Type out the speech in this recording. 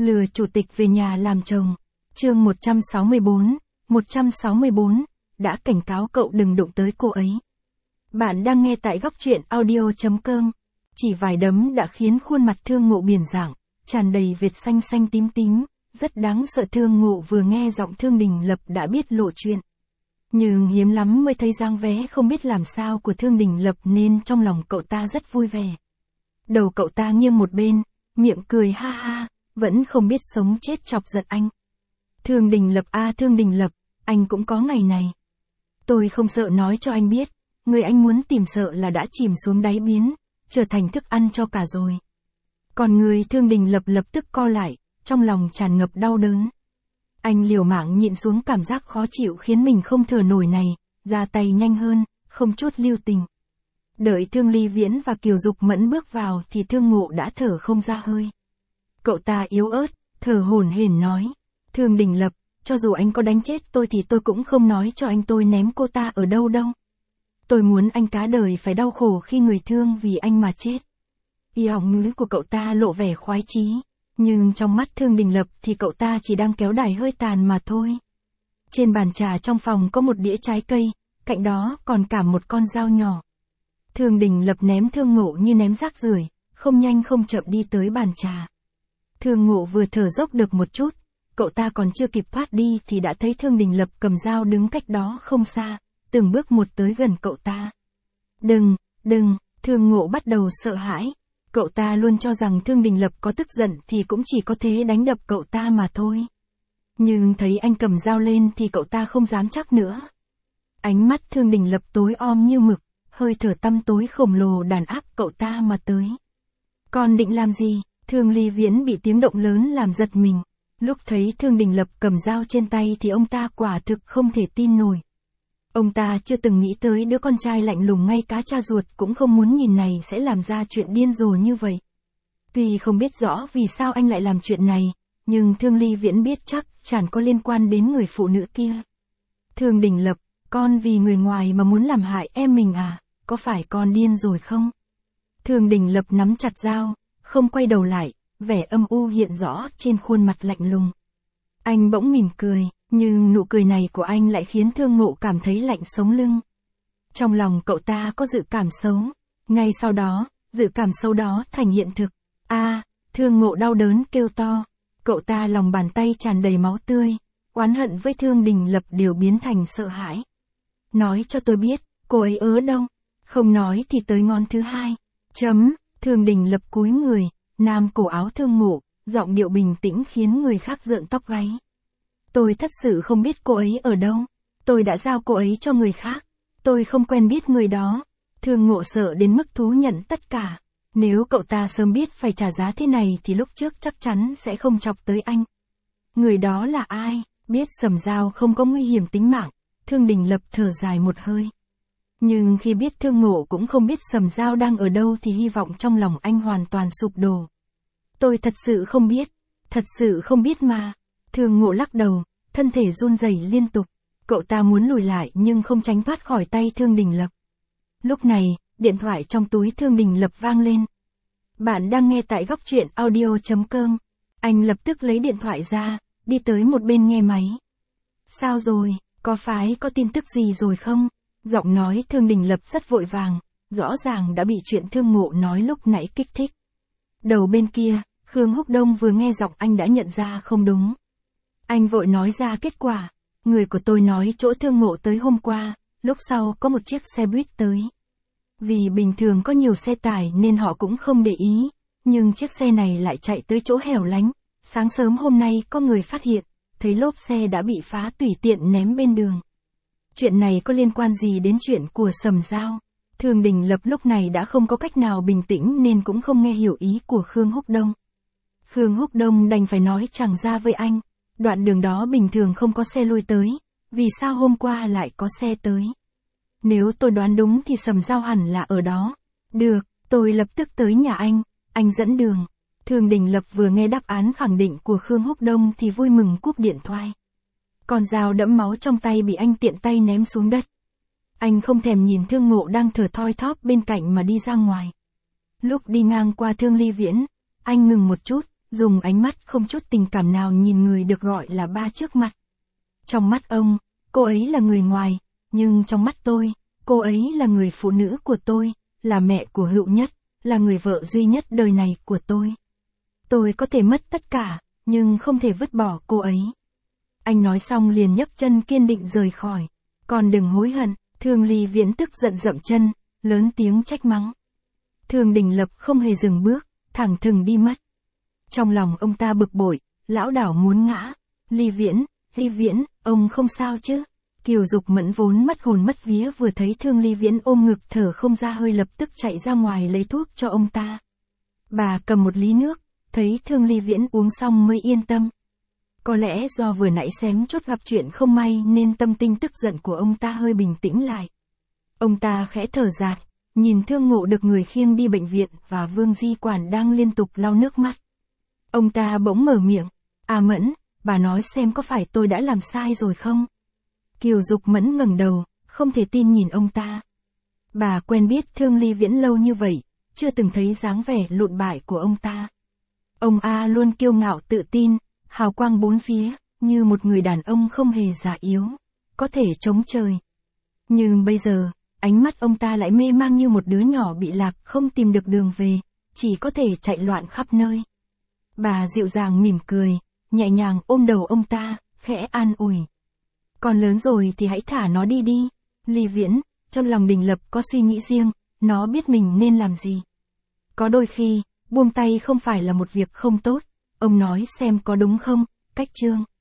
Lừa chủ tịch về nhà làm chồng. Chương 164, đã cảnh cáo cậu đừng đụng tới cô ấy. Bạn đang nghe tại góc truyện audio.com. Chỉ vài đấm đã khiến khuôn mặt Thương Ngộ biển dạng, tràn đầy vệt xanh xanh tím tím, rất đáng sợ. Thương Ngộ vừa nghe giọng Thương Đình Lập đã biết lộ chuyện. Nhưng hiếm lắm mới thấy dáng vẻ không biết làm sao của Thương Đình Lập nên trong lòng cậu ta rất vui vẻ. Đầu cậu ta nghiêng một bên, miệng cười ha ha, vẫn không biết sống chết chọc giận anh. Thương Đình Lập à, Thương Đình Lập, anh cũng có ngày này. Tôi không sợ nói cho anh biết, người anh muốn tìm sợ là đã chìm xuống đáy biến, trở thành thức ăn cho cả rồi. Còn người Thương Đình Lập lập tức co lại, trong lòng tràn ngập đau đớn. Anh liều mạng nhịn xuống cảm giác khó chịu khiến mình không thở nổi này, ra tay nhanh hơn, không chút lưu tình. Đợi Thương Ly Viễn và Kiều Dục Mẫn bước vào thì Thương Ngộ đã thở không ra hơi. Cậu ta yếu ớt, thở hổn hển nói, Thương Đình Lập, cho dù anh có đánh chết tôi thì tôi cũng không nói cho anh tôi ném cô ta ở đâu đâu. Tôi muốn anh cả đời phải đau khổ khi người thương vì anh mà chết. Giọng ngữ của cậu ta lộ vẻ khoái chí, nhưng trong mắt Thương Đình Lập thì cậu ta chỉ đang kéo đài hơi tàn mà thôi. Trên bàn trà trong phòng có một đĩa trái cây, cạnh đó còn cả một con dao nhỏ. Thương Đình Lập ném Thương Ngộ như ném rác rưởi, không nhanh không chậm đi tới bàn trà. Thương Ngộ vừa thở dốc được một chút, cậu ta còn chưa kịp thoát đi thì đã thấy Thương Đình Lập cầm dao đứng cách đó không xa, từng bước một tới gần cậu ta. Đừng, Thương Ngộ bắt đầu sợ hãi. Cậu ta luôn cho rằng Thương Đình Lập có tức giận thì cũng chỉ có thế đánh đập cậu ta mà thôi. Nhưng thấy anh cầm dao lên thì cậu ta không dám chắc nữa. Ánh mắt Thương Đình Lập tối om như mực, hơi thở tăm tối khổng lồ đàn áp cậu ta mà tới. Con định làm gì? Thương Ly Viễn bị tiếng động lớn làm giật mình. Lúc thấy Thương Đình Lập cầm dao trên tay thì ông ta quả thực không thể tin nổi. Ông ta chưa từng nghĩ tới đứa con trai lạnh lùng ngay cả cha ruột cũng không muốn nhìn này sẽ làm ra chuyện điên rồ như vậy. Tuy không biết rõ vì sao anh lại làm chuyện này, nhưng Thương Ly Viễn biết chắc chẳng có liên quan đến người phụ nữ kia. Thương Đình Lập, con vì người ngoài mà muốn làm hại em mình à, có phải con điên rồi không? Thương Đình Lập nắm chặt dao, không quay đầu lại, vẻ âm u hiện rõ trên khuôn mặt lạnh lùng. Anh bỗng mỉm cười, nhưng nụ cười này của anh lại khiến Thương Ngộ cảm thấy lạnh sống lưng. Trong lòng cậu ta có dự cảm xấu. Ngay sau đó, dự cảm xấu đó thành hiện thực. Thương Ngộ đau đớn kêu to. Cậu ta lòng bàn tay tràn đầy máu tươi. Oán hận với Thương Đình Lập đều biến thành sợ hãi. Nói cho tôi biết, cô ấy ở đâu? Không nói thì tới ngón thứ hai. Thương Đình Lập cúi người, nam cổ áo Thương Ngộ, giọng điệu bình tĩnh khiến người khác rợn tóc gáy. Tôi thật sự không biết cô ấy ở đâu. Tôi đã giao cô ấy cho người khác. Tôi không quen biết người đó. Thương Ngộ sợ đến mức thú nhận tất cả. Nếu cậu ta sớm biết phải trả giá thế này thì lúc trước chắc chắn sẽ không chọc tới anh. Người đó là ai? Biết Sầm Dao không có nguy hiểm tính mạng, Thương Đình Lập thở dài một hơi. Nhưng khi biết Thương Ngộ cũng không biết Sầm Dao đang ở đâu thì hy vọng trong lòng anh hoàn toàn sụp đổ. Tôi thật sự không biết mà. Thương Ngộ lắc đầu, thân thể run rẩy liên tục. Cậu ta muốn lùi lại nhưng không tránh thoát khỏi tay Thương Đình Lập. Lúc này, điện thoại trong túi Thương Đình Lập vang lên. Bạn đang nghe tại góc truyện audio.com. Anh lập tức lấy điện thoại ra, đi tới một bên nghe máy. Sao rồi, có phải có tin tức gì rồi không? Giọng nói Thương Đình Lập rất vội vàng, rõ ràng đã bị chuyện Thương Ngộ nói lúc nãy kích thích. Đầu bên kia, Khương Húc Đông vừa nghe giọng anh đã nhận ra không đúng. Anh vội nói ra kết quả. Người của tôi nói chỗ Thương Ngộ tới hôm qua, lúc sau có một chiếc xe buýt tới. Vì bình thường có nhiều xe tải nên họ cũng không để ý, nhưng chiếc xe này lại chạy tới chỗ hẻo lánh. Sáng sớm hôm nay có người phát hiện, thấy lốp xe đã bị phá tùy tiện ném bên đường. Chuyện này có liên quan gì đến chuyện của Sầm Dao? Thương Đình Lập lúc này đã không có cách nào bình tĩnh nên cũng không nghe hiểu ý của Khương Húc Đông. Khương Húc Đông đành phải nói chẳng ra với anh. Đoạn đường đó bình thường không có xe lui tới, vì sao hôm qua lại có xe tới? Nếu tôi đoán đúng thì Sầm Dao hẳn là ở đó. Được, tôi lập tức tới nhà anh dẫn đường. Thương Đình Lập vừa nghe đáp án khẳng định của Khương Húc Đông thì vui mừng cúp điện thoại. Con dao đẫm máu trong tay bị anh tiện tay ném xuống đất. Anh không thèm nhìn Thương Ngộ đang thở thoi thóp bên cạnh mà đi ra ngoài. Lúc đi ngang qua Thương Ly Viễn, anh ngừng một chút, dùng ánh mắt không chút tình cảm nào nhìn người được gọi là ba trước mặt. Trong mắt ông, cô ấy là người ngoài, nhưng trong mắt tôi, cô ấy là người phụ nữ của tôi, là mẹ của Hữu Nhất, là người vợ duy nhất đời này của tôi. Tôi có thể mất tất cả, nhưng không thể vứt bỏ cô ấy. Anh nói xong liền nhấc chân kiên định rời khỏi. Còn đừng hối hận. Thương Ly Viễn tức giận dậm chân, lớn tiếng trách mắng. Thương Đình Lập không hề dừng bước, thẳng thừng đi mất. Trong lòng ông ta bực bội, lão đảo muốn ngã. Ly Viễn, ông không sao chứ? Kiều Dục Mẫn vốn mất hồn mất vía vừa thấy Thương Ly Viễn ôm ngực thở không ra hơi lập tức chạy ra ngoài lấy thuốc cho ông ta. Bà cầm một ly nước, thấy Thương Ly Viễn uống xong mới yên tâm. Có lẽ do vừa nãy xém chốt gặp chuyện không may nên tâm tinh tức giận của ông ta hơi bình tĩnh lại. Ông ta khẽ thở dài, nhìn Thương Ngộ được người khiêng đi bệnh viện và Vương Di Quản đang liên tục lau nước mắt. Ông ta bỗng mở miệng, "À Mẫn, bà nói xem có phải tôi đã làm sai rồi không?" Kiều Dục Mẫn ngẩng đầu, không thể tin nhìn ông ta. Bà quen biết Thương Ly Viễn lâu như vậy, chưa từng thấy dáng vẻ lụn bại của ông ta. Ông A luôn kiêu ngạo tự tin, hào quang bốn phía, như một người đàn ông không hề già yếu, có thể chống trời. Nhưng bây giờ, ánh mắt ông ta lại mê mang như một đứa nhỏ bị lạc không tìm được đường về, chỉ có thể chạy loạn khắp nơi. Bà dịu dàng mỉm cười, nhẹ nhàng ôm đầu ông ta, khẽ an ủi. Còn lớn rồi thì hãy thả nó đi đi. Ly Viễn, trong lòng Đình Lập có suy nghĩ riêng, nó biết mình nên làm gì. Có đôi khi, buông tay không phải là một việc không tốt, ông nói xem có đúng không, Cách Trương.